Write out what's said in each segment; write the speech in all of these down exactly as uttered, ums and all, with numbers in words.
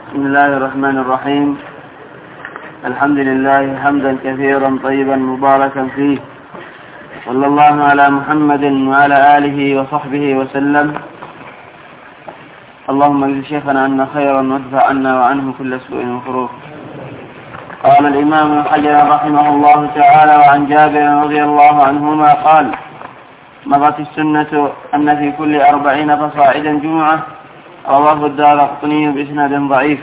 بسم الله الرحمن الرحيم. الحمد لله حمدا كثيرا طيبا مباركا فيه، صلى الله على محمد وعلى آله وصحبه وسلم. اللهم اجزي شيخنا عنا خيرا وادفع عنا وعنه كل سوء وكروه. قال الإمام ابن حجر رحمه الله تعالى: وعن جابر رضي الله عنهما قال: مضت السنة أن في كل أربعين فصاعدا جمعة. رواه الدارقطني بإسناد ضعيف.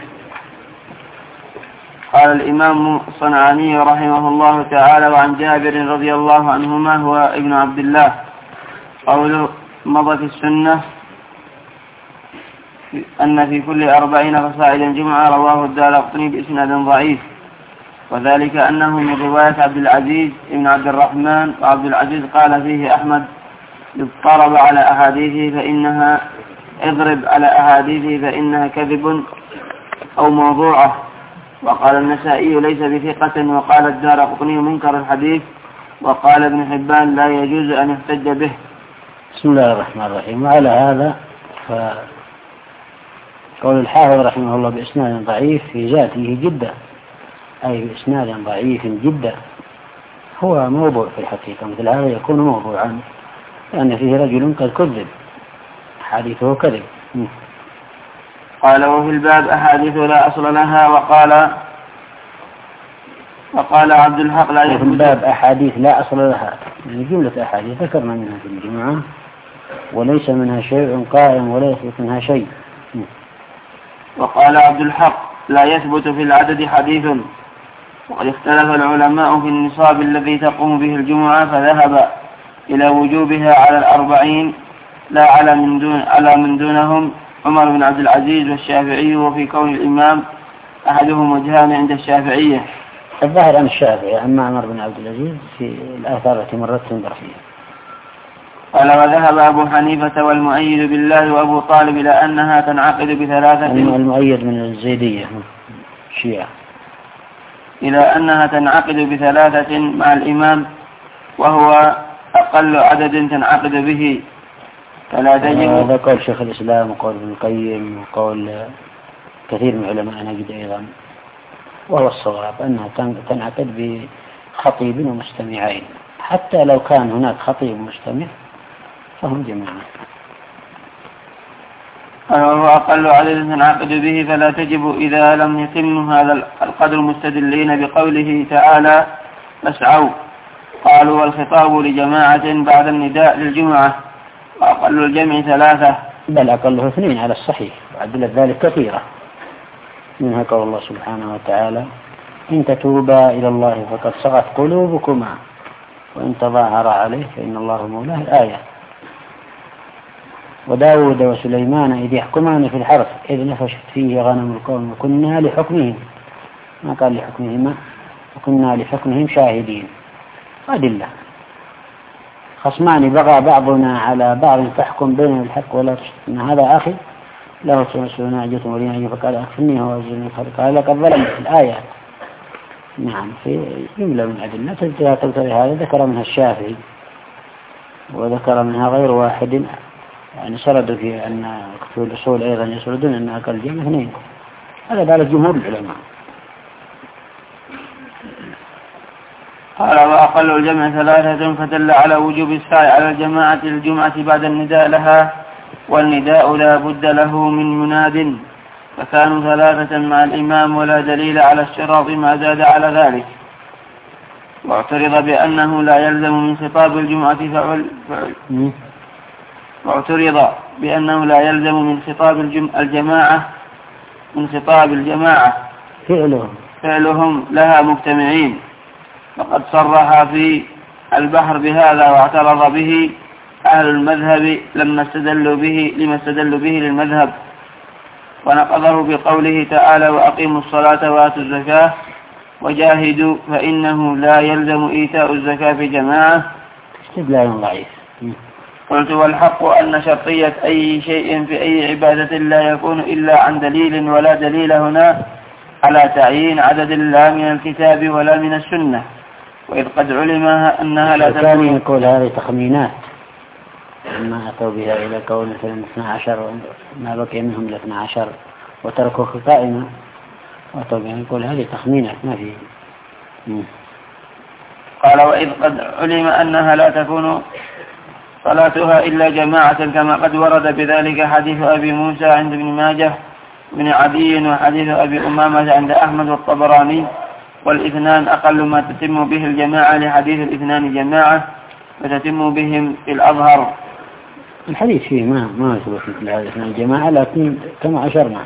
قال الإمام الصنعاني رحمه الله تعالى: وعن جابر رضي الله عنهما هو ابن عبد الله قوله مضت السنة أن في كل أربعين فصاعدا جمعة. رواه الدارقطني بإسناد ضعيف، وذلك أنه من رواية عبد العزيز ابن عبد الرحمن، وعبد العزيز قال فيه أحمد: اضطرب على أحاديثه فإنها اضرب على أحاديثه فإنها كذب أو موضوعة. وقال النسائي: ليس بثقة. وقال الدارقطني: منكر الحديث. وقال ابن حبان: لا يجوز أن يحتج به. بسم الله الرحمن الرحيم. وعلى هذا فقول الحافظ رحمه الله بإسناد ضعيف في ذاته جدا، أي بإسناد ضعيف جدا، هو موضوع في الحقيقة. مثل هذا يكون موضوعا لأن فيه رجل قد كذب، حديثه كذب. قال: وفي الباب أحاديث لا أصل لها. وقال وقال عبد الحق: لا يثبت. في الباب أحاديث لا أصل لها، يعني جملة أحاديث ذكرنا منها في الجمعة، وليس منها شيء قائم ولا يثبت منها شيء. وقال عبد الحق: لا يثبت في العدد حديث. وقد اختلف العلماء في النصاب الذي تقوم به الجمعة، فذهب إلى وجوبها على الأربعين لا على من دون على من دونهم عمر بن عبد العزيز والشافعي. وفي كون الإمام أحدهم وجهان عند الشافعية. الظاهر عن الشافعي، أما عمر بن عبد العزيز في الآثار التي مرت تنظر فيها. قال: وذهب أبو حنيفة والمؤيد بالله وأبو طالب إلى أنها تنعقد بثلاثة. المؤيد من الزيدية الشيعة. إلى أنها تنعقد بثلاثة مع الإمام، وهو أقل عدد تنعقد به، فلا تجب. هذا قول شيخ الإسلام وقول ابن القيم وقول كثير من علماء نجد أيضا، وهو الصواب أنها تنعقد بخطيب ومستمعين، حتى لو كان هناك خطيب ومستمع فهم جميعا. وهو أقل عدد تنعقد به، فلا تجب إذا لم يتم هذا القدر مستدلين بقوله تعالى: فاسعوا. قالوا: والخطاب لجماعة بعد النداء للجمعة، وأقل الجمع ثلاثة. بل أقله اثنين على الصحيح، وعدلت ذلك كثيرة، منها قول الله سبحانه وتعالى: إن تتوبا إلى الله فقد صغت قلوبكما وإن تظاهر عليه فإن الله مولاه. الآية. وداود وسليمان إذ يحكمان في الحرث إذ نفشت فيه غنم القوم وكنا لحكمهم، ما قال لحكمهما، وكنا لحكمهم شاهدين. أدلة. خصمان بغى بعضنا على بعض فاحكم بيننا الحق ولا تشتم. هذا أخي له تمسوا ناجة ولينا فقال أكفني هو الزمن قال لقد ظلمت. الآيات. نعم، في جملة من أدلة تلتقي هذا ذكر منها الشافعي وذكر منها غير واحد، يعني سردوا في أن كتب الأصول أيضا يسردون أن أقل جمع اثنين. هذا ذلك جمهور العلماء. قال: وأقل الجمع ثلاثة، فدل على وجوب السعي على الجماعة الجمعة بعد النداء لها، والنداء لا بد له من مناد، فكانوا ثلاثة مع الإمام، ولا دليل على الشراط ما زاد على ذلك. واعترض بأنه لا يلزم من خطاب الجمعة فعل, فعل. واعترض بأنه لا يلزم من خطاب الجماعة من خطاب الجماعة فعلهم فعلهم لها مجتمعين، فقد صرح في البحر بهذا، واعترض به أهل المذهب لما استدلوا به لما استدلوا به للمذهب، ونقضه بقوله تعالى: وأقيموا الصلاة وآتوا الزكاة وجاهدوا، فإنه لا يلزم إيتاء الزكاة في جماعة. استدلال ضعيف. قلت: والحق أن شرطية أي شيء في أي عبادة لا يكون إلا عن دليل، ولا دليل هنا على تعيين عدد لا من الكتاب ولا من السنة، وإذ قد علم أنها لا تكون. يقول هذه تخمينات، ما أتوا بها إلى كون مثلا اثنا عشر ما بقي منهم الاثنى عشر وتركوك قائمة. وطبعا يقول هذه تخمينات ما في. قال وإذ قد علم أنها لا تكون صلاتها إلا جماعة كما قد ورد بذلك حديث أبي موسى عند ابن ماجه بن عدي وحديث أبي أمامة عند أحمد والطبراني، والاثنان أقل ما تتم به الجماعة لحديث الاثنان جماعة وتتم بهم في الأظهر. الحديث فيه ما ما يثبت مثل هذا الاثنان جماعة، لكن كما أشرنا.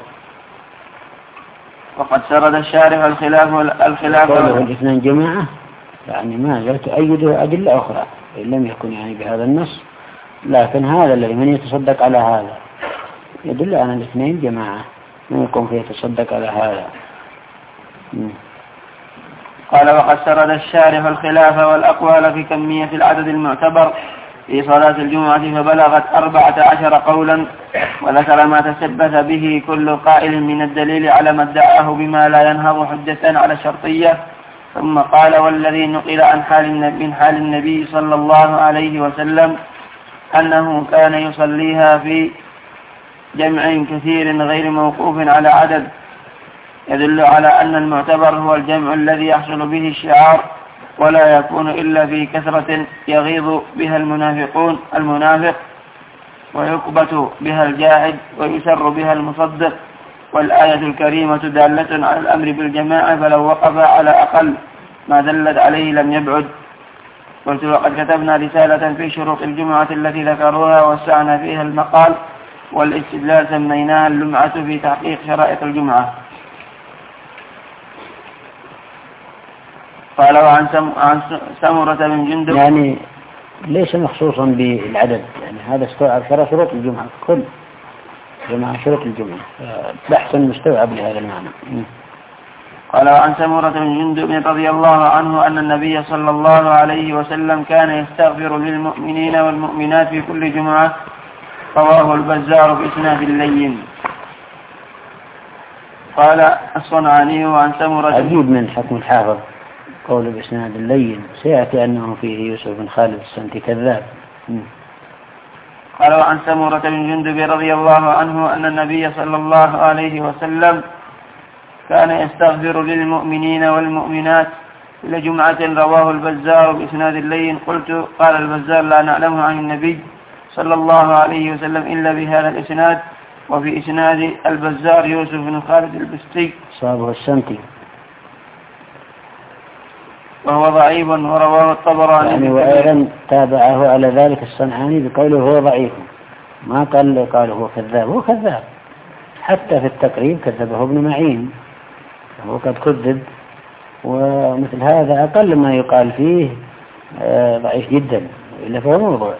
وقد سرد الشارح الخلاف الخلاف قوله الاثنان جماعة يعني ما لا تؤيده أدلة أخرى إن لم يكن يعني بهذا النص، لكن هذا الذي من يتصدق على هذا يدل على الاثنين جماعة، من يكون فيه يتصدق على هذا. م. قال وقد سرد الشارح الخلاف والأقوال في كمية العدد المعتبر في صلاة الجمعة فبلغت أربعة عشر قولا، وذكر ما تثبت به كل قائل من الدليل على ما ادعاه بما لا ينهض حجة على الشرطية. ثم قال والذي نقل عن حال من حال النبي صلى الله عليه وسلم أنه كان يصليها في جمع كثير غير موقوف على عدد يدل على أن المعتبر هو الجمع الذي يحصل به الشعار، ولا يكون إلا في كثرة يغيظ بها المنافقون المنافق ويكبت بها الجاهد ويسر بها المصدق. والآية الكريمة دالة على الأمر بالجماعة، فلو وقف على أقل ما دلت عليه لم يبعد. قلت وقد كتبنا رسالة في شروط الجمعة التي ذكروها وسعنا فيها المقال والاستدلال سميناها اللمعة في تحقيق شرائط الجمعة. قال وعن سمرة بن جندب يعني ليس مخصوصا بالعدد، يعني هذا استوعب شروط الجمعة كل جماعة شروط الجمعة، بحث مستوعب لهذا المعنى. قال وعن سمرة بن جندب رضي الله عنه أن النبي صلى الله عليه وسلم كان يستغفر للمؤمنين والمؤمنات في كل جمعة، رواه البزار بإسناد اللين. قال الصنعاني وعن سمرة عجيب من حكم الحافظ قول بإسناد اللين، سيأتي أنه فيه يوسف بن خالد السنتي كذاب. قال وعن سمرة بن جندب رضي الله عنه أن النبي صلى الله عليه وسلم كان يستغفر للمؤمنين والمؤمنات إلى جمعة، رواه البزار بإسناد اللين. قلت قال البزار لا نعلم عن النبي صلى الله عليه وسلم إلا بهذا الإسناد، وفي إسناد البزار يوسف بن خالد البستي صابه السنتي وهو ضعيف، ورواه الطبراني. يعني وأيضا تابعه على ذلك الصنعاني بقوله هو ضعيف، ما قال قال هو كذاب، هو كذاب حتى في التقريب كذبه ابن معين وهو قد كذب، ومثل هذا أقل ما يقال فيه ضعيف جدا، إلا فهو موضوع.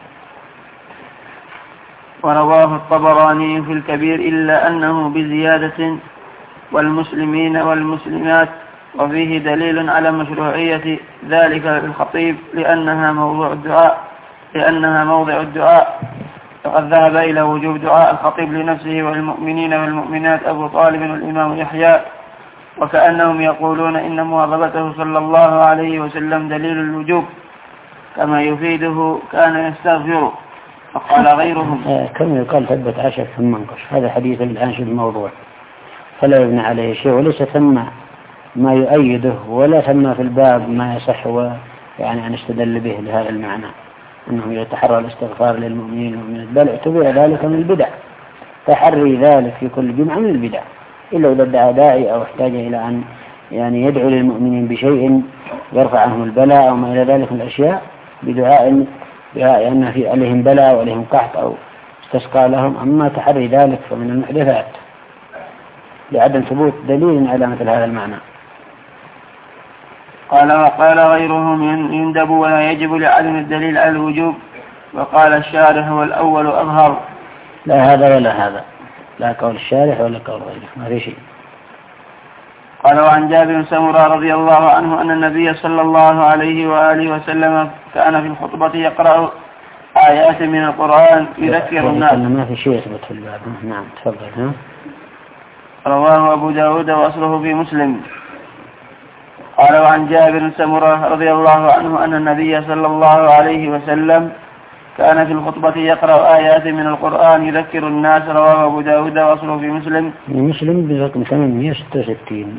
ورواه الطبراني في الكبير إلا أنه بزيادة والمسلمين والمسلمات، وفيه دليل على مشروعية ذلك للخطيب لأنها موضوع الدعاء لأنها موضع الدعاء فقد ذهب إلى وجوب دعاء الخطيب لنفسه والمؤمنين والمؤمنات أبو طالب والإمام يحيى، وكأنهم يقولون إن مواظبته صلى الله عليه وسلم دليل الوجوب كما يفيده كان يستغفر. فقال غيرهم كما يقال ثبت عشر ثم انقش، هذا حديث الآن في الموضوع فلا يبنى عليه شيء، وليس ثم ما يؤيده ولا ثم في الباب ما يصح يعني أن استدل به لهذا المعنى أنه يتحرى الاستغفار للمؤمنين والمؤمنات، بل اعتبر ذلك من البدع، تحري ذلك في كل جمعة من البدع، إلا إذا ادعى داعي أو احتاج إلى أن يعني يدعو للمؤمنين بشيء يرفع عنهم البلاء أو ما إلى ذلك من الأشياء بدعاء أن في عليهم بلاء وعليهم قحط أو استسقى لهم. أما تحري ذلك فمن المحدثات لعدم ثبوت دليل على مثل هذا المعنى. قال وقال غيرهم يندب ولا يجب لعدم الدليل على الوجوب، وقال الشارح هو الأول أظهر. لا هذا ولا هذا، لا قول الشارح ولا قول غيره، ما في شيء. قال وعن جابر سمرة رضي الله عنه أن النبي صلى الله عليه وآله وسلم كان في الخطبة يقرأ آيات من القرآن يذكر الناس. ما في شيء يثبت في الباب. نعم تفضل. ها رواه أبو داود وأصله في مسلم. قال وعن جابر سمرة رضي الله عنه أن النبي صلى الله عليه وسلم كان في الخطبة يقرأ آيات من القرآن يذكر الناس. رواه أبو داود وأصله في مسلم. مسلم برقم ثمانمائة وستة وستين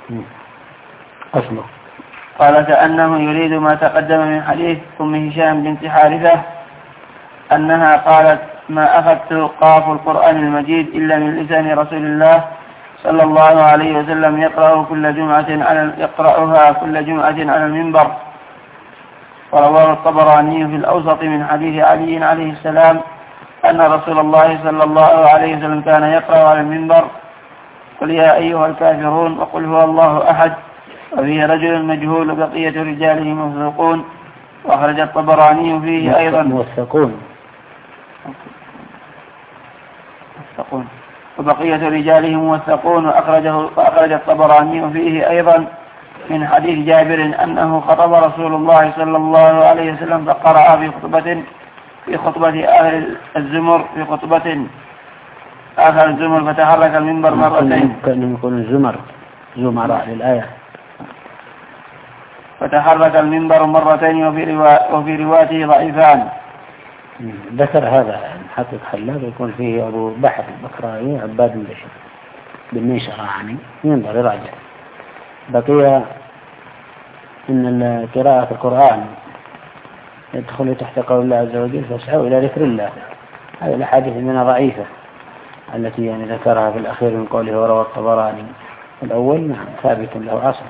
أصله. قال كأنه يريد ما تقدم من حديث أم هشام بنت حارثة أنها قالت ما أخذت قاف القرآن المجيد إلا من لسان رسول الله صلى الله عليه وسلم يقرأ كل جمعة على يقرأها كل جمعة على المنبر. ورواه الطبراني في الأوسط من حديث علي عليه السلام أن رسول الله صلى الله عليه وسلم كان يقرأ على المنبر قل يا أيها الكافرون وقل هو الله أحد وفيه رجل مجهول بقية رجاله موثقون. وأخرج الطبراني فيه أيضا موثقون موثقون وبقية رجاله موثقون. وأخرجه وأخرج الطبراني فيه أيضا من حديث جابر أنه خطب رسول الله صلى الله عليه وسلم فقرأ في خطبة في خطبة أهل الزمر في خطبة آخر الزمر فتحرك المنبر مرتين. كان يكون الزمر زمراء للآية. فتحرك المنبر مرتين وفي روا... وفي رواته ضعيفان. ذكر هذا حقق خلاف يكون فيه أبو بحر البكراوي عباد بن بشر بالنيشرة يعني ينظر يراجع. بقي إن قراءة القرآن يدخل تحت قول الله عز وجل فاسعوا إلى ذكر الله. هذه الأحاديث منها ضعيفة التي يعني ذكرها في الأخير من قوله وروى الطبراني. الأول نعم ثابت له أصل.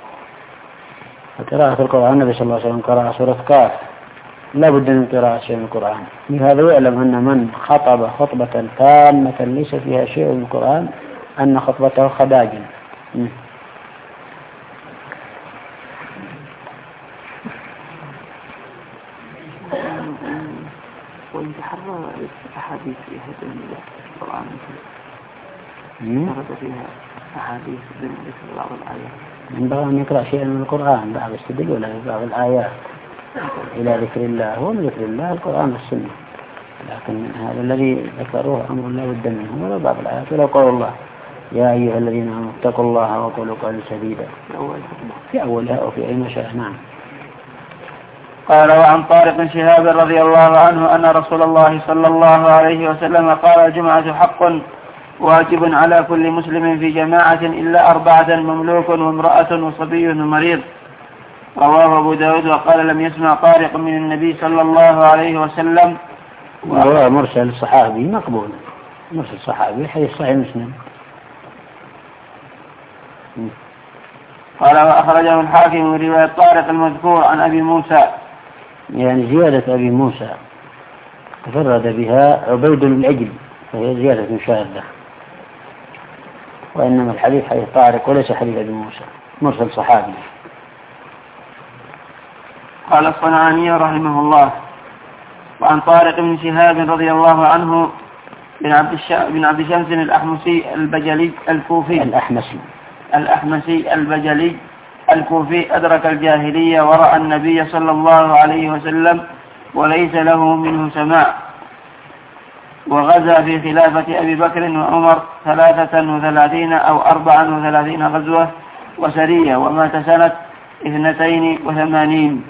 فقراءة القرآن النبي صلى الله عليه وسلم قرأ سورة قاف لا بد من قراءة شيء من القرآن. لهذا يعلم أن من خطب خطبة تامة ليس فيها شيء من القرآن أن خطبته خداج. وإن تحرر أحاديث في هذا القرآن ورد فيها أحاديث في بعض الآيات ينبغي أن يقرأ شيئا من القرآن بعض استدل ولا بعض الآيات إلى ذكر الله. هو من ذكر الله القرآن والسنة، لكن هذا الذي ذكروه أمر لا بد منه ولا بعض الآيات ولا قول الله يا أيها الذين آمنوا اتقوا الله وقولوا قولا سديدا في أولها أو في أي مشاء. نعم. قال وعن طارق شهاب رضي الله عنه أن رسول الله صلى الله عليه وسلم قال الجمعة حق واجب على كل مسلم في جماعة إلا أربعة مملوك وامرأة وصبي ومريض. رواه أبو داود وقال لم يسمع طارق من النبي صلى الله عليه وسلم. وهو مرسل صحابي مقبول مرسل صحابي حديث صحيح مسلم. قال وأخرجه الحاكم من رواية طارق المذكور عن أبي موسى يعني زيادة أبي موسى تفرد بها عبيد العجل فهي زيادة شاذة وإنما الحديث حديث طارق وليس حديث أبي موسى مرسل صحابي. قال الصنعاني رحمه الله وعن طارق بن شهاب رضي الله عنه بن عبد الش... بن عبد شمس الأحمسي البجلي الكوفي الأحمسي الأحمسي البجلي الكوفي أدرك الجاهلية ورأى النبي صلى الله عليه وسلم وليس له منه سماع. وغزا في خلافة أبي بكر وعمر ثلاثة وثلاثين أو أربعا وثلاثين غزوة وسرية ومات سنة اثنتين وثمانين.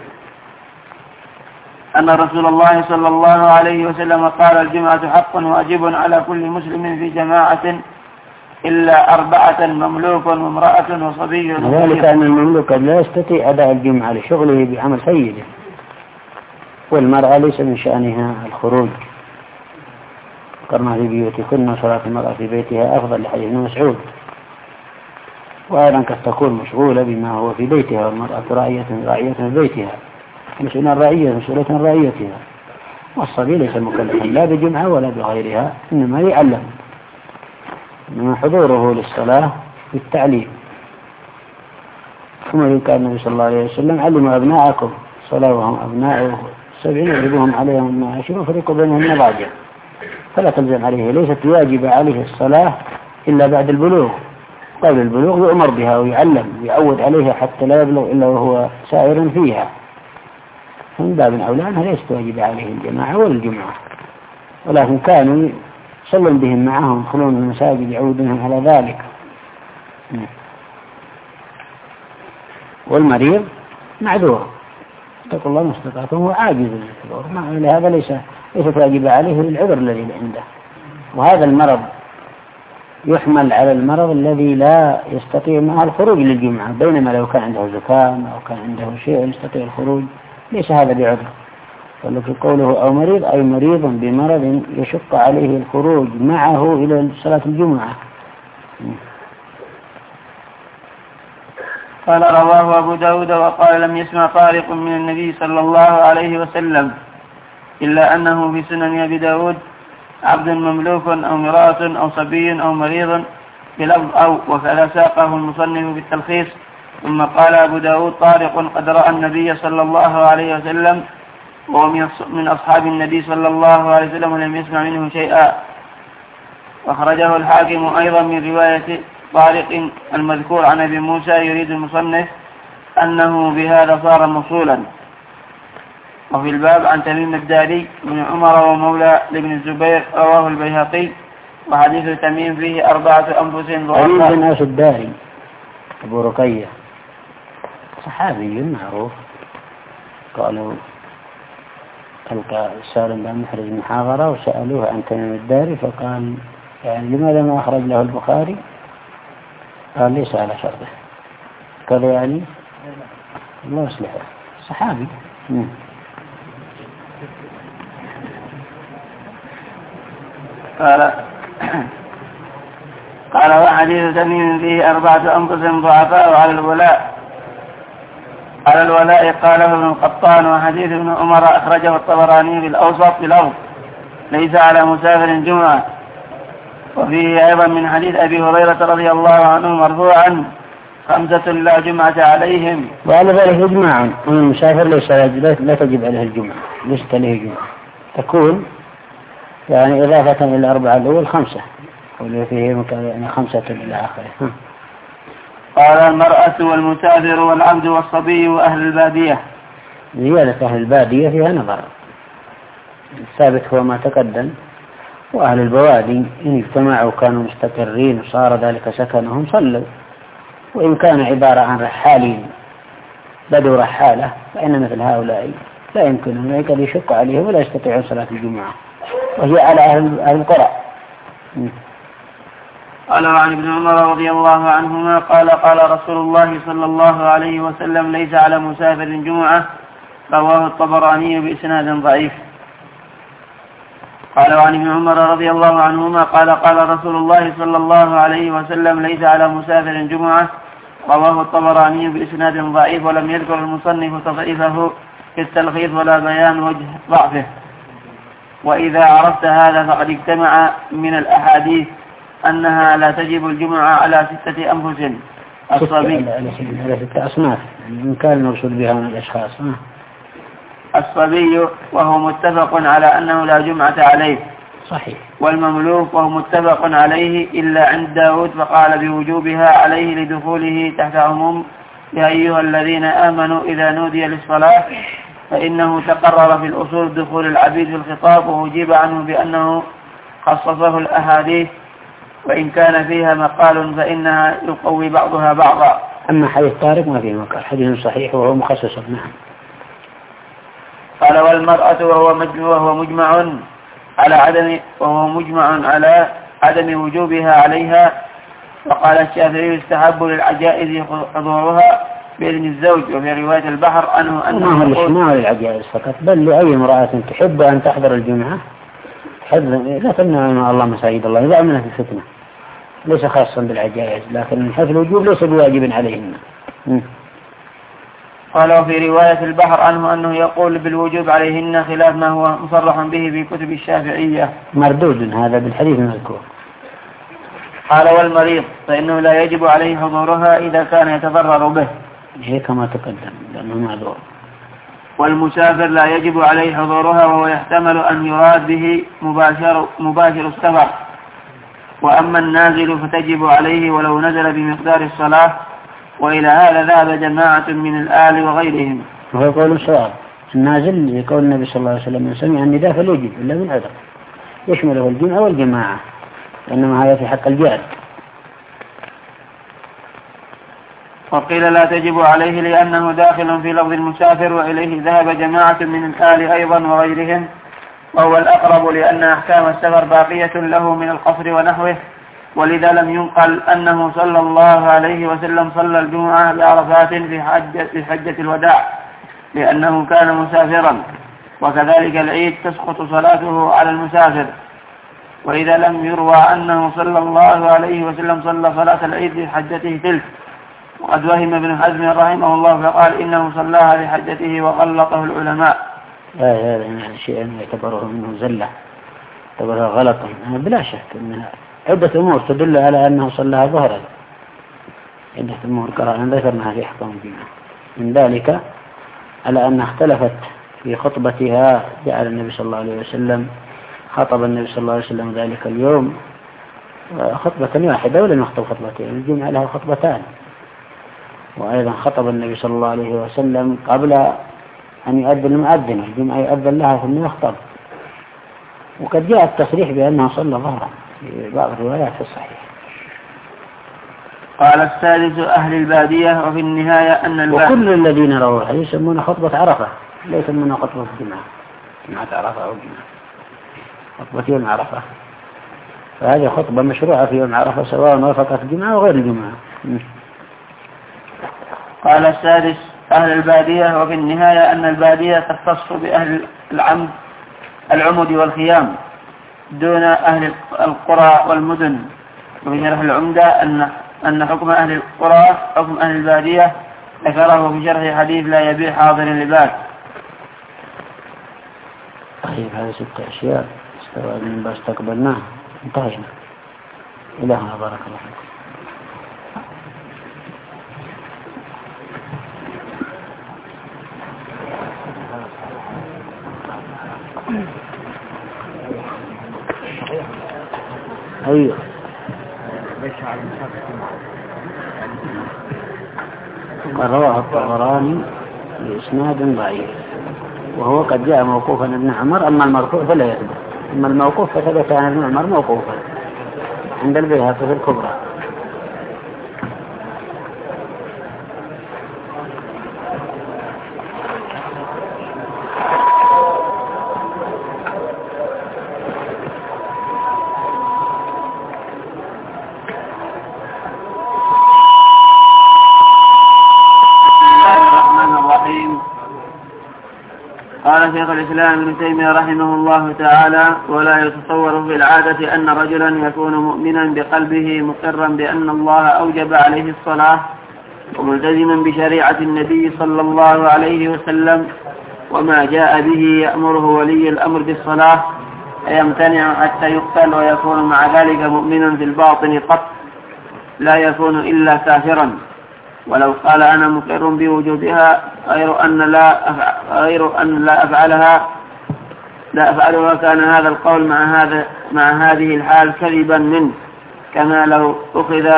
أن رسول الله صلى الله عليه وسلم قال الجمعة حق واجب على كل مسلم في جماعة إلا أربعة مملوك وامرأة وصبي. ذلك أن المملوك لا يستطيع أداء الجمعة لشغله بعمل سيده والمرأة ليس من شأنها الخروج. قرنا في بيوتكن صلاة المرأة في بيتها أفضل لحديث ابن مسعود. وأيضا قد تكون مشغولة بما هو في بيتها والمرأة راعية راعية في بيتها مسؤولة الرعية مسؤولة رعيتها. والصبي ليس مكلفا لا بجمعة ولا بغيرها إنما يعلم إنما حضوره للصلاة بالتعليم. ثم قال النبي صلى الله عليه وسلم علموا أبناءكم صلاة وهم أبناء سبعين يضربوهم عليهم المعاشر وفريقوا بينهم المضاجع فلا تلزم عليه ليست واجبة عليه الصلاة إلا بعد البلوغ. قبل البلوغ يؤمر بها ويعلم ويعود عليها حتى لا يبلغ إلا وهو سائر فيها. من باب أولى أنها ليست واجبة عليه الجماعة ولا الجمعة ولكن كانوا يصلون بهم معهم يدخلون المساجد يعودونهم على ذلك. والمريض معذور اتقوا الله ما استطعتم، هو عاجز الحضور، لهذا ليس ليست واجبة عليه العذر الذي عنده. وهذا المرض يحمل على المرض الذي لا يستطيع معه الخروج للجمعة، بينما لو كان عنده زكام أو كان عنده شيء يستطيع الخروج ليس هذا بعذر. ولكن قوله أو مريض أي مريض بمرض يشق عليه الخروج معه إلى صلاة الجمعة. قال رواه أبو داود وقال لم يسمع طارق من النبي صلى الله عليه وسلم، إلا أنه في سنن أبي داود عبد مملوك أو امرأة أو صبي أو مريض بلفظ أو، وكذا ساقه المصنف بالتلخيص. ثم قال أبو داود طارق قد رأى النبي صلى الله عليه وسلم وهو من أصحاب النبي صلى الله عليه وسلم ولم يسمع منه شيئا. وأخرجه الحاكم أيضا من رواية طارق المذكور عن أبي موسى، يريد المصنف أنه بهذا صار موصولا. وفي الباب عن تميم الداري بن عمر ومولى لابن الزبير رواه البيهقي، وحديث تميم فيه أربعة أنفس ضعفاء. علي بن أوس الداري أبو رقية صحابي معروف، قالوا تلقى سالم بن محرز محاضرة وسألوه عن تميم الداري فقال يعني لماذا ما أخرج له البخاري؟ قال ليس على شرطه كذا، يعني الله يصلحه صحابي. مم. قال قال وحديث تميم فيه أربعة أنفس ضعفاء على الولاء على الولاء قاله ابن القطان. وحديث ابن عمر أخرجه الطبراني بالأوسط بالأوسط ليس على مسافر جمعة. وفيه أيضا من حديث أبي هريرة رضي الله عنه مرفوعا خمسة لا جمعة عليهم. وعلى ذلك إجماع أن المسافر ليس لا تجب عليه الجمعة، ليست عليه جمعة، تكون يعني إضافة إلى الأربعة الأول خمسة، واللي فيه يعني خمسة إلى آخره. قال المرأة والمسافر والعبد والصبي وأهل البادية. زيادة أهل البادية فيها نظر، الثابت هو ما تقدم. وأهل البوادي إن اجتمعوا كانوا مستقرين وصار ذلك سكنهم صلوا. وإن كان عبارة عن رحالين بدوا رحالة فإن مثل هؤلاء لا يمكنهم، قد يشق عليهم ولا يستطيعون صلاة الجمعة، وهي على أهل القرى. قال عن ابن عمر رضي الله عنهما قال قال رسول الله صلى الله عليه وسلم ليس على مسافر جمعة، رواه الطبراني بإسناد ضعيف. قال عن ابن عمر رضي الله عنهما قال قال رسول الله صلى الله عليه وسلم ليس على مسافر جمعة، رواه الطبراني بإسناد ضعيف. ولم يذكر المصنف تضعيفه في التلخيص ولا بيان وجه ضعفه. وإذا عرفت هذا فقد اجتمع من الأحاديث أنها لا تجب الجمعة على ستة أنفس. الصبي على ستة أصناف إن كان المقصود بها من الأشخاص. الصبي وهو متفق على أنه لا جمعة عليه صحيح. والمملوك وهو متفق عليه إلا عند داود فقال بوجوبها عليه لدخوله تحت عموم يا أيها الذين آمنوا إذا نودي للصلاة، فإنه تقرر في الأصول دخول العبيد في الخطاب، وأجيب عنه بأنه خصصه الأحاديث وإن كان فيها مقال فإنها يقوي بعضها بعضا. أما حديث طارق ما فيه مقال، حديث صحيح وهو مخصص. نعم. قال والمرأة وهو مجمع وهو مجمع على عدم وهو مجمع على عدم وجوبها عليها. وقال الشافعي يستحب للعجائز حضورها بإذن الزوج. وفي رواية البحر عنه أنه يقول ما هو للعجائز فقط، بل لأي امرأة تحب أن تحضر الجمعة لا تمنع الله مساجد الله إذا أمنت الفتنة، ليس خاصا بالعجائز، لكن من حيث الوجوب ليس بواجب عليهن. قال وفي رواية البحر عنه أنه يقول بالوجوب عليهن خلاف ما هو مصرح به في كتب الشافعية، مردود هذا بالحديث المذكور. قال والمريض فإنه لا يجب عليه حضورها إذا كان يتضرر به، هي كما تقدم لأنه معذور. والمسافر لا يجب عليه حضورها وهو يحتمل أن يراد به مباشر, مباشر السفر. وأما النازل فتجب عليه ولو نزل بمقدار الصلاة. وإلى هذا ذهب جماعة من الآل وغيرهم. وهو قول صواب، النازل يقول النبي صلى الله عليه وسلم من سمع النداء فليجب إلا من عذر، يشمله الجمعة والجماعة، إنما هذا في حق الجاد. وقيل لا تجب عليه لأنه داخل في لفظ المسافر، وإليه ذهب جماعة من الآل أيضا وغيرهم، وهو الأقرب لأن أحكام السفر باقية له من القصر ونحوه، ولذا لم ينقل أنه صلى الله عليه وسلم صلى الجمعة بعرفات في حجة, في حجة الوداع لأنه كان مسافرا، وكذلك العيد تسقط صلاته على المسافر. وإذا لم يروى أنه صلى الله عليه وسلم صلى صلاة العيد في حجته تلك، وقد وهم ابن حزم رحمه الله فقال إنه صلاها في حجته وغلطه العلماء. هذا يعني شيء يعتبره منه زلة، يعتبرها غلطا، بلا شك أنها عدة أمور تدل على أنه صلاها ظهرا، عدة أمور قرأنا ذكرناها في أحكام الجمعة، من ذلك على أن اختلفت في خطبتها، جعل النبي صلى الله عليه وسلم خطب النبي صلى الله عليه وسلم ذلك اليوم خطبة واحدة ولم يخطب خطبتين، الجمعة لها خطبتان. وأيضا خطب النبي صلى الله عليه وسلم قبل أن يؤذن المؤذن، الجمعة يؤذن لها ثم يخطب. وقد جاء التصريح بأنه صلى ظهرا في بعض الروايات في الصحيح. قال السادس أهل البادية، وفي النهاية أن البادية وكل الذين رووا يسمون خطبة عرفة، لا يسمون خطبة الجمعة، جمعة عرفة أو جمعة، خطبة يوم عرفة، فهذه خطبة مشروعة في يوم عرفة سواء وافقت الجمعة وغير الجمعة. قال السادس أهل البادية، وفي النهاية أن البادية تختص بأهل العمد العمد والخيام دون أهل القرى والمدن. وفي شرح العمدة أن أن حكم أهل القرى حكم أهل البادية ذكره في شرح حديث لا يبيع حاضر اللباس. طيب هذه ست أشياء استوى من بس تقبلناها انتهينا. إلهنا بارك الله فيكم. أيوه رواه الطبراني بإسناد ضعيف، وهو قد جاء موقوفا ابن عمر، أما المرفوع فلا يثبت، أما الموقوف فثبت عن ابن عمر موقوفا عند البيهقي في الكبرى. قال شيخ الإسلام ابن تيمية رحمه الله تعالى: ولا يتصور في العادة أن رجلا يكون مؤمنا بقلبه مقرا بأن الله أوجب عليه الصلاة وملتزما بشريعة النبي صلى الله عليه وسلم وما جاء به يأمره ولي الأمر بالصلاة فيمتنع حتى يقتل ويكون مع ذلك مؤمنا في الباطن قط لا يكون إلا كافرا، ولو قال أنا مقر بوجودها غير أن لا غير أن لا أفعلها لا أفعلها كان هذا القول مع هذا مع هذه الحال كذبا منه، كما لو أخذ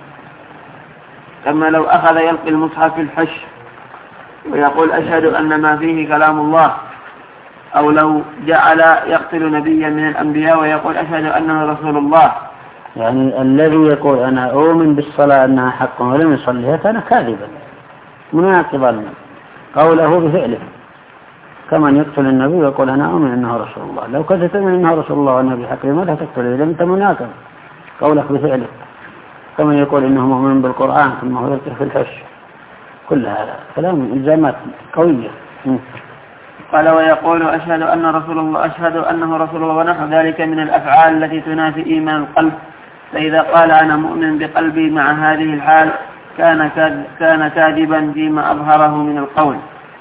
كما لو أخذ يلقي المصحف في الحش ويقول أشهد أن ما فيه كلام الله، أو لو جعل يقتل نبيا من الأنبياء ويقول أشهد أنه رسول الله. يعني الذي يقول أنا أؤمن بالصلاة أنها حق ولم يصليها كان كاذبا مناقضا قوله بفعله، كمن يقتل النبي ويقول أنا أؤمن أنه رسول الله. لو كنت تؤمن أنه رسول الله والنبي حق لماذا تقتله؟ إذا أنت مناقض قولك بفعله، كمن يقول إنه مؤمن بالقرآن ثم هو يلقي في الحش. كل هذا كلام إلزامات قوية. قال ويقول أشهد أن رسول الله أشهد أنه رسول الله ونحو ذلك من الأفعال التي تنافي إيمان القلب، فإذا قال أنا مؤمن بقلبي مع هذه الحال كان كان كاذبا فيما أظهره من القول.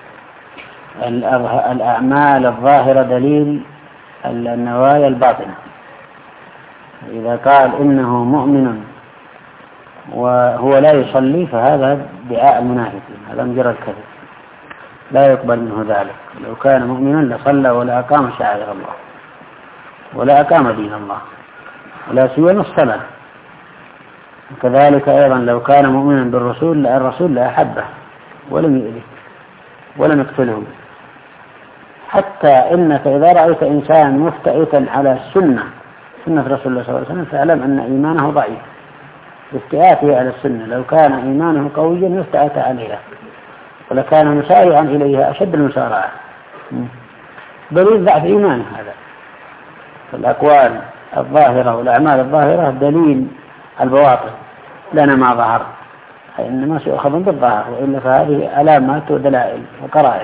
الأعمال الظاهرة دليل النوايا الباطنة. إذا قال إنه مؤمن وهو لا يصلي فهذا ادعاء المنافقين، هذا مجرد كذب لا يقبل منه ذلك. لو كان مؤمنا لصلى ولا أقام شعائر الله ولا أقام دين الله ولا سيما الصلاة. وكذلك أيضا لو كان مؤمنا بالرسول الرسول لأحبه ولم يؤذيه ولم يقتله. حتى إنك إذا رأيت إنسان مفتئتا على السنة سنة رسول الله صلى الله عليه وسلم فاعلم أن إيمانه ضعيف، بافتئاته على السنة. لو كان إيمانه قويا يفتأت عليها، ولكان مسارعا إليها أشد المسارعة، دليل ضعف إيمانه هذا. فالأقوال الظاهرة والأعمال الظاهرة دليل البواطن لنا ما ظهر، إنما سيؤخذ بالظاهر، وإلا فهذه علامات ودلائل وقرائن.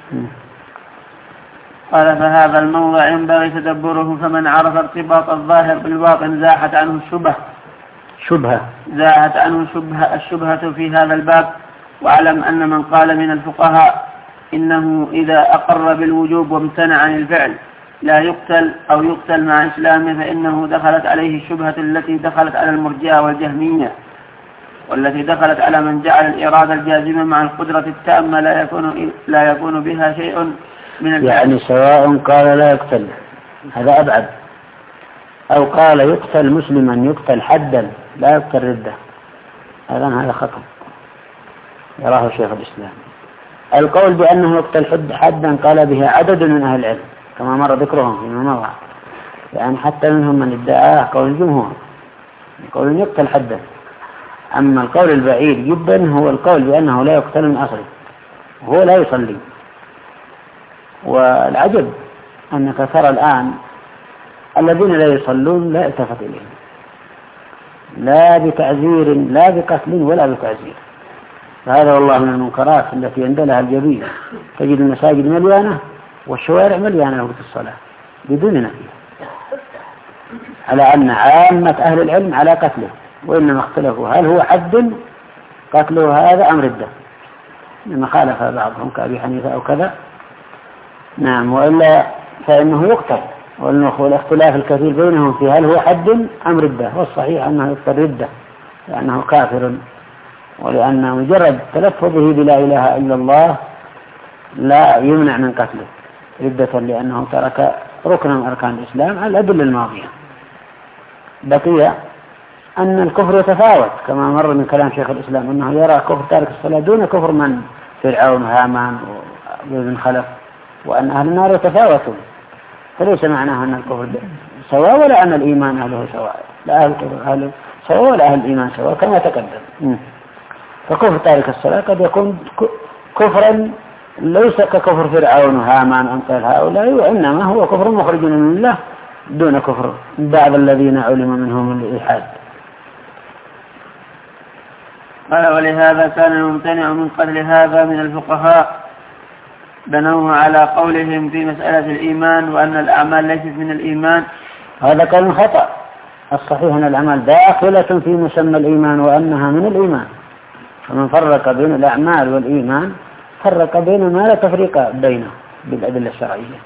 قال فهذا الموضع ينبغي تدبره، فمن عرف ارتباط الظاهر بالباطن زاحت عنه الشبهة شبهة زاحت عنه الشبهة, الشبهة في هذا الباب. واعلم أن من قال من الفقهاء إنه إذا أقر بالوجوب وامتنع عن الفعل لا يقتل أو يقتل مع إسلامه، فإنه دخلت عليه الشبهة التي دخلت على المرجئة والجهمية، والتي دخلت على من جعل الإرادة الجازمة مع القدرة التامة لا يكون لا يكون بها شيء من الفعل. يعني سواء قال لا يقتل، هذا أبعد، أو قال يقتل مسلما يقتل حدا لا يقتل ردة، هذا هذا خطأ يراه شيخ الإسلام. القول بأنه يقتل حدا قال به عدد من أهل العلم كما مر ذكرهم فيما مضى، يعني حتى منهم من ادعاه قول الجمهور قول يقتل حدا. أما القول البعيد جدا هو القول بأنه لا يقتل من أصله، وهو لا يصلي. والعجب أنك ترى الآن الذين لا يصلون لا التفت إليهم، لا بتعزير لا بقتل ولا بتعزير. فهذا والله من المنكرات التي يندلها الجبين. تجد المساجد مليانة والشوارع مليانة وقت الصلاة بدون نفي، على أن عامة أهل العلم على قتله، وإنما اختلفوا هل هو حد قتله هذا أم ردة، لما خالف بعضهم كأبي حنيفة أو كذا. نعم، وإلا فإنه يقتل، والاختلاف الكثير بينهم في هل هو حد أم ردة، والصحيح أنه يقتل ردة لأنه كافر، ولأن مجرد تلفظه بلا إله إلا الله لا يمنع من قتله ردة، لأنه ترك ركنا من أركان الإسلام على الأدلة الماضية. بقي أن الكفر يتفاوت كما مر من كلام شيخ الإسلام، أنه يرى كفر تارك الصلاة دون كفر من فرعون وهامان وابن خلف، وأن أهل النار يتفاوتون. فليس معناه أن الكفر سواء ولا أن الإيمان أهله سواء، لا أهل الكفر سواء ولا أهل الإيمان سواء كما تقدم. فكفر تارك الصلاة قد يكون كفرا ليس ككفر فرعون وهامان أمثال هؤلاء، وإنما هو كفر مخرج من الله دون كفر بعض الذين علم منهم الإلحاد. قال ولهذا كان الممتنع من قتل هذا من الفقهاء بنوه على قولهم في مسألة الإيمان وأن الأعمال ليست من الإيمان. هذا كلام خطأ. الصحيح أن الأعمال داخلة في مسمى الإيمان وأنها من الإيمان، فمن فرق بين الأعمال والإيمان فرق بين ما لا تفريق بينه بالأدلة الشرعية،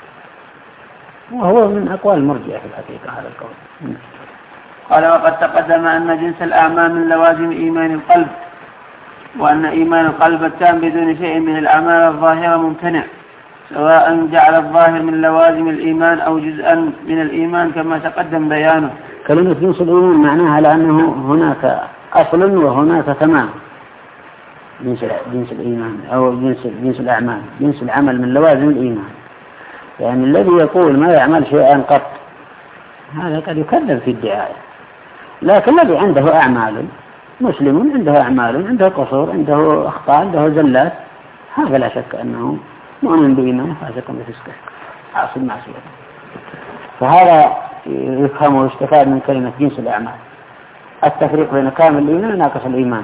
وهو من أقوال المرجئة في الحقيقة هذا القول. قال وقد تقدم أن جنس الأعمال من لوازم إيمان القلب، وأن إيمان القلب التام بدون شيء من الأعمال الظاهرة ممتنع، سواء جعل الظاهر من لوازم الإيمان أو جزءا من الإيمان كما تقدم بيانه. كلمة جنس الإيمان معناها لأنه هناك أصل وهناك تمام. جنس جنس الإيمان أو جنس جنس الأعمال، جنس العمل من لوازم الإيمان، يعني الذي يقول ما يعمل شيئا قط هذا قد يكذب في الدعاية. لكن الذي عنده أعمال، مسلم عنده أعمال، عنده قصور، عنده أخطاء، عنده زلات، هذا لا شك أنه مؤمن بإيمانه فاسق بفسقه عاصي معصيته. فهذا يفهم ويستفاد من كلمة جنس الأعمال، التفريق بين كامل الإيمان وناقص الإيمان.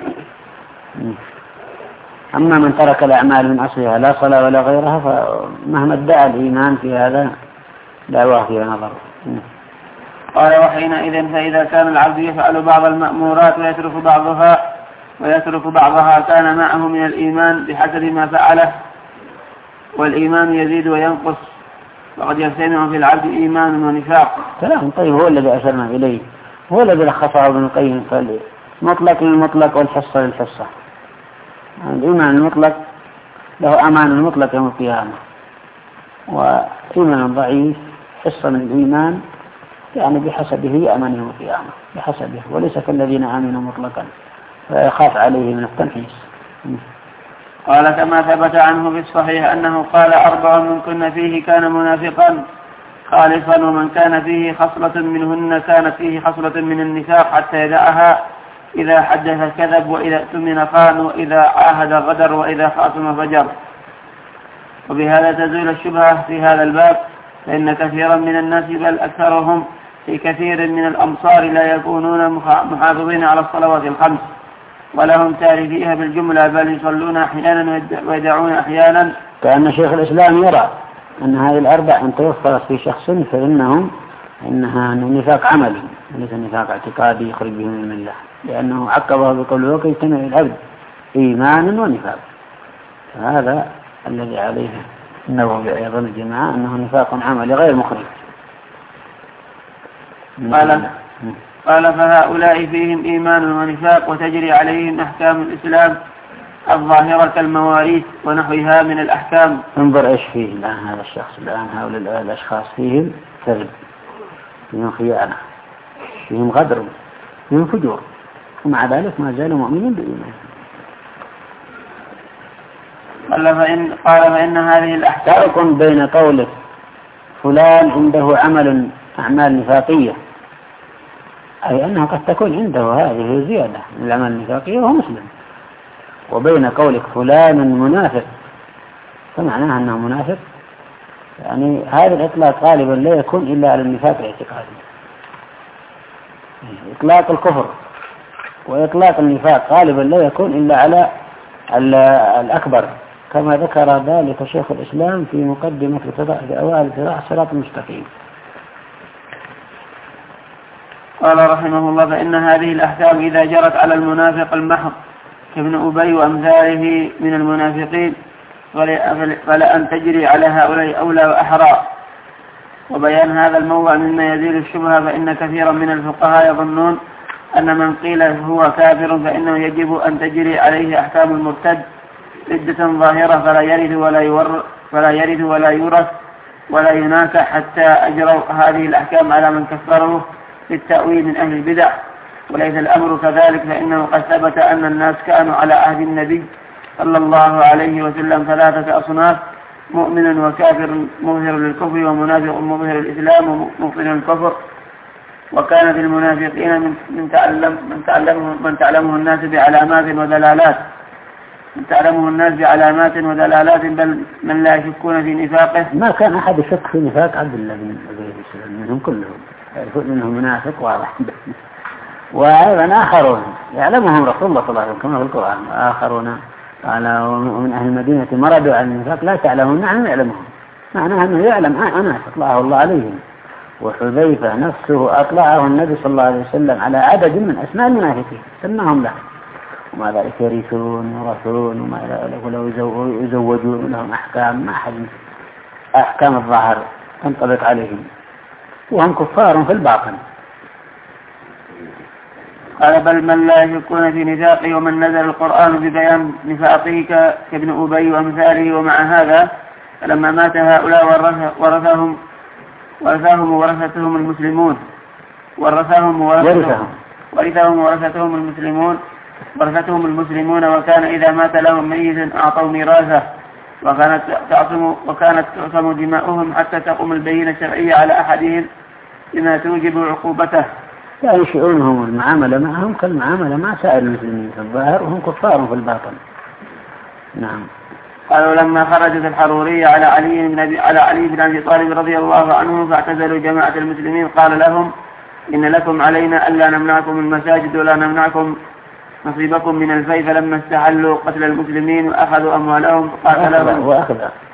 أما من ترك الأعمال من أصلها لا صلاة ولا غيرها فمهما ادعى الإيمان في هذا دعواه فيها نظر. قال وحينئذ فإذا كان العبد يفعل بعض المأمورات ويترك بعضها ويترك بعضها كان معه من الإيمان بحسب ما فعله، والإيمان يزيد وينقص، وقد يجتمع في العبد إيمان ونفاق. كلام طيب، هو الذي أشرنا إليه، هو الذي لخصه ابن القيم مطلق للمطلق والحصة للحصة. الإيمان المطلق له أمان المطلق يوم القيامة، وإيمان ضعيف حصة من الإيمان يعني بحسبه أمان يوم القيامة بحسبه، وليس كالذين آمنوا مطلقا فيخاف عليه من التنحيس. قال كما ثبت عنه في الصحيح أنه قال أربع من كن فيه كان منافقا، خالصا، ومن كان فيه خصلة منهن كانت فيه خصلة من النفاق حتى يدعها. إذا حدث كذب، وإذا اؤتمن خان، وإذا عاهد غدر، وإذا خاصم فجر. وبهذا تزول الشبهة في هذا الباب، فإن كثيرا من الناس بل أكثرهم في كثير من الأمصار لا يكونون محافظين على الصلوات الخمس ولهم تاركيها بالجملة، بل يصلون أحيانا ويدعون أحيانا. كأن شيخ الإسلام يرى أن هذه الأربع أن توفرت في شخص فإنهم إنها نفاق عملي وليس نفاق اعتقادي يخرج به من الله، لأنه عقبه بقوله وكيجتمع العبد إيمانا ونفاق. هذا الذي عليه النووي أيضا الجماعة أنه نفاق عملي غير مخرج. قال قال فهؤلاء فيهم إيمان ونفاق، وتجري عليهم أحكام الإسلام الظاهرة كالمواريث ونحوها من الأحكام. انظر إيش فيه الآن هذا الشخص، الآن هؤلاء الأشخاص فيهم كذب، فيهم خيانة، فيهم غدر، فيهم فجور، ومع ذلك ما زالوا مؤمنين بإيمان. قال فإن, قال فإن هذه الأحكام فرق بين قوله فلان عنده عمل أعمال نفاقية، أي أنه قد تكون عنده هذه زيادة من الأعمال النفاقية وهو مسلم، وبين قولك فلان منافق فمعناها أنه منافق، يعني هذا الإطلاق غالبا لا يكون إلا على النفاق الاعتقادي. إطلاق الكفر وإطلاق النفاق غالبا لا يكون إلا على الأكبر، كما ذكر ذلك شيخ الإسلام في مقدمة في أوائل شرح الصراط المستقيم. قال رحمه الله فإن هذه الأحكام إذا جرت على المنافق المحض كابن أبي وأمثاله من المنافقين فلا أن تجري على هؤلاء أولى وأحرى. وبيان هذا الموضع مما يزيل الشبهة، فإن كثيرا من الفقهاء يظنون أن من قيل هو كافر فإنه يجب أن تجري عليه أحكام المرتد ردة ظاهرة، فلا يرث ولا يورث فلا يرث ولا يورث ولا يناكح حتى أجروا هذه الأحكام على من كفره بالتأويل من أهل البدع. وليس الأمر كذلك، فإنه قد ثبت أن الناس كانوا على عهد النبي صلى الله عليه وسلم ثلاثة أصناف: مؤمن وكافر مظهر للكفر، ومنافق مظهر الإسلام ومبطن الكفر. وكان في المنافقين من تعلم من تعلمه من تعلمه الناس بعلامات ودلالات من تعلمه الناس بعلامات ودلالات بل من لا يشكون في نفاقه. ما كان أحد يشك في نفاق عبد الله بن أبي سلول منهم كلهم، يعرفون منهم منافق واضح. وأيضا آخرون يعلمهم رسول الله صلى الله عليه وسلم كما في القرآن: آخرون قال ومن أهل المدينة مردوا على النفاق لا تعلمون نحن يعلمهم، معناه أنه يعلم أناس أطلعه الله عليهم. وحذيفة نفسه أطلعه النبي صلى الله عليه وسلم على عدد من أسماء المنافقين سماهم له، وما ذلك يرثون ورثون وما ولو يزوجون لهم أحكام ما أحد أحكام الظاهر تنطبق عليهم، وهم كفار في الباطن. قال بل من لا يكون في نفاقه، ومن نزل القرآن ببيان نفاقه كابن أبي وأمثاله. ومع هذا فلما مات هؤلاء ورثهم ورثهم ورثتهم المسلمون ورثهم ورثتهم ورثهم ورثتهم المسلمون ورثتهم المسلمون وكان إذا مات لهم ميت أعطوا ميراثه، وكانت تعصم وكانت تعصم دماؤهم حتى تقوم البينة الشرعية على أحدهم بما توجب عقوبته. يعني شؤونهم المعاملة معهم كالمعاملة مع سائر المسلمين في الظاهر وهم كفار في الباطن. نعم. قالوا لما خرجت الحرورية على علي بن أبي على علي بن أبي طالب رضي الله عنه فاعتزلوا جماعة المسلمين قال لهم: إن لكم علينا ألا نمنعكم المساجد ولا نمنعكم نصيبكم من الفيء. فلما استحلوا قتل المسلمين وأخذوا أموالهم قاتلهم وأخذ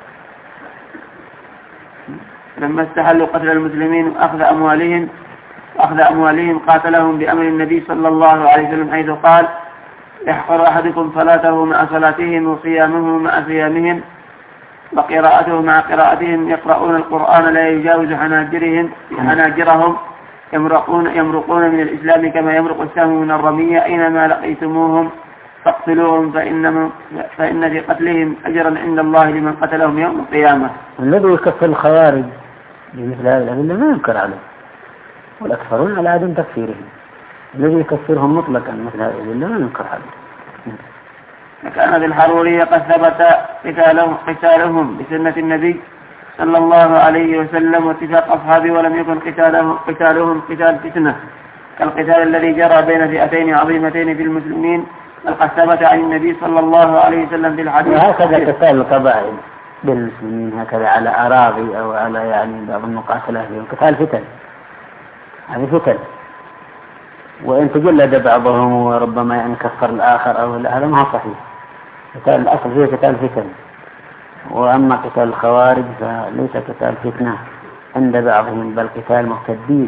لما استحلوا قتل المسلمين وأخذ أموالهم وأخذ أموالهم قاتلهم بأمر النبي صلى الله عليه وسلم، حيث قال: يحقر أحدكم صلاته مع صلاتهم وصيامه مع صيامهم وقراءته مع قراءتهم، يقرؤون القرآن لا يجاوز حناجرهم حناجرهم يمرقون يمرقون من الإسلام كما يمرق السهم من الرمية، أينما لقيتموهم فاقتلوهم فإن فإن في قتلهم أجرا عند الله لمن قتلهم يوم القيامة. الذي يكفر الخوارج بمثل هذه الأدلة ما ينكر عليه، والأكثرون على عدم تكفيرهم. الذي يكفرهم مطلقا مثل هذه الأدلة ما ينكر عليه. كانت الحرورية قد ثبت قتالهم, قتالهم بسنة النبي صلى الله عليه وسلم واتفاق أصحابه، ولم يكن قتالهم قتالهم قتال فتنة كالقتال الذي جرى بين فئتين عظيمتين في المسلمين، بل قد ثبت عن النبي صلى الله عليه وسلم في الحديث. وهكذا قتال القبائل بين المسلمين هكذا على أراضي أو على يعني بعض المقاتلات فيهم قتال فتن، هذه فتن، وإن تجلد بعضهم وربما يعني كفر الآخر أو لا، هذا ما هو صحيح. قتال الأصل فيه قتال فتن، وأما قتال الخوارج فليس قتال فتنة عند بعضهم بل قتال مرتدين.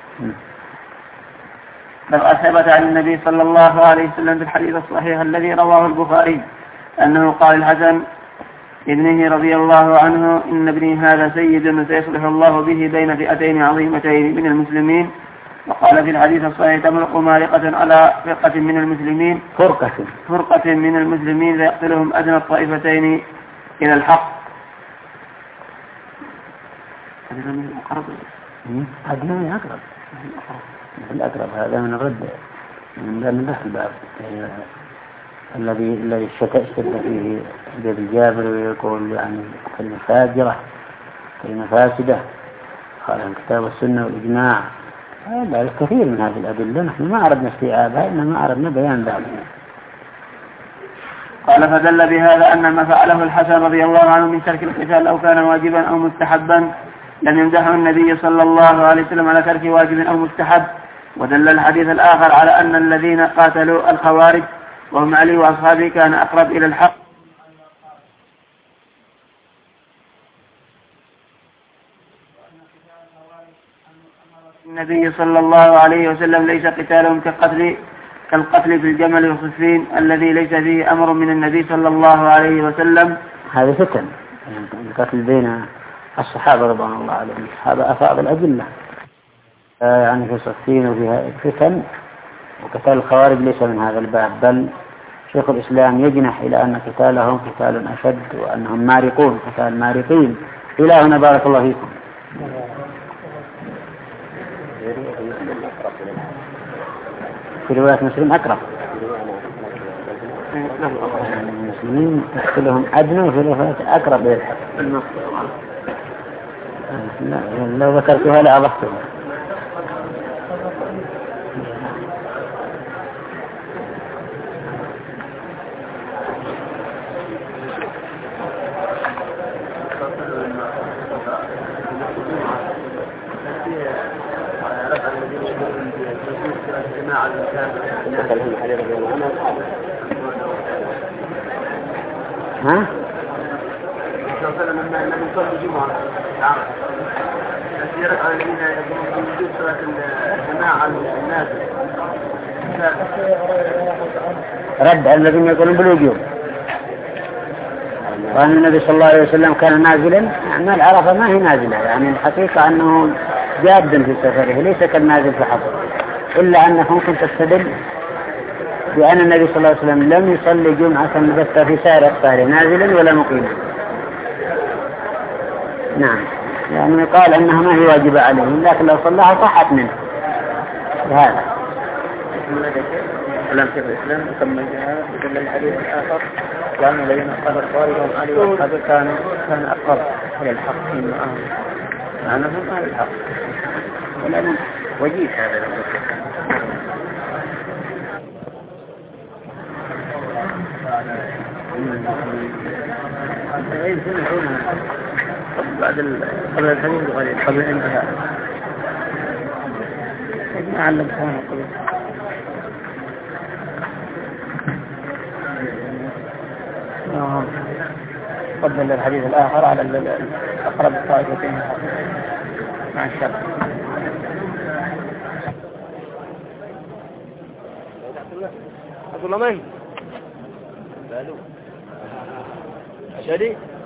بل ثبت عن النبي صلى الله عليه وسلم في الحديث الصحيح الذي رواه البخاري أنه قال الحسن ابنه رضي الله عنه: إن ابني هذا سيد سيصلح الله به بين فئتين عظيمتين من المسلمين. وقال في الحديث الصحيح: تملق مارقة على فرقة من المسلمين فرقة فرقة من المسلمين فيقتلهم أدنى الطائفتين إلى الحق. أدنى أقرب الأقرب هذا من الرد من باب البحث الباب الذي الذي اشتد فيه ابن جابر ويقول يعني كلمة فاجرة كلمة فاسدة قال عن كتاب السنة والإجماع. هذا الكثير من هذه الأدلة نحن ما أردنا استيعابها إنما أردنا بيان ذلك. قال: فدل بهذا أن ما فعله الحسن رضي الله عنه من ترك القتال أو كان واجبا أو مستحبا لم يمدحه النبي صلى الله عليه وسلم على ترك واجب أو مستحب. ودل الحديث الآخر على أن الذين قاتلوا الخوارج وهم علي وأصحابه كان أقرب إلى الحق. النبي صلى الله عليه وسلم ليس قتالهم كقتل كالقتل في الجمل والصفين الذي ليس فيه أمر من النبي صلى الله عليه وسلم. هذا فتن القتل بين الصحابة رضوان الله عليهم، الصحابة أفاض الأدلة يعني في صفين وفيها فتن. وقتال الخوارج ليس من هذا الباب، بل شيخ الإسلام يجنح إلى أن قتالهم قتال أشد وأنهم مارقون قتال مارقين. إلى هنا بارك الله فيكم. في رواية مسلم أقرب المسلمين تقتلهم أدنى وفي رواية أقرب إلى الحق. لو ذكرتها لأضفتها. ها؟ رد الذين يقولون بالوجوب. وأن النبي صلى الله عليه وسلم كان نازلا، يعني العرفة ما هي نازلة، يعني الحقيقة أنه جاد في سفره ليس كالنازل في حضر، إلا أنه ممكن تستدل بأن النبي صلى الله عليه وسلم لم يصلي جمعة البتة في سائر أقطاره نازلا ولا مقيما. نعم، يعني قال أنها ما هي واجبة عليهم، لكن لو صلىها صحت منه. هذا كلام شيخ الإسلام يكمل بها بدل الحديث الآخر وأن الذين قال الخارج وهم علي وأصحابه كان كان أقرب إلى الحق من معنا هم أهل الحق، ولكن وجيه هذا بعد قبل الحديث قليل قبل الانتهاء ما علمتها قبل قبل الحديث الآخر على الأقرب الطائفتين مع الشرط. أقول له من؟ شديد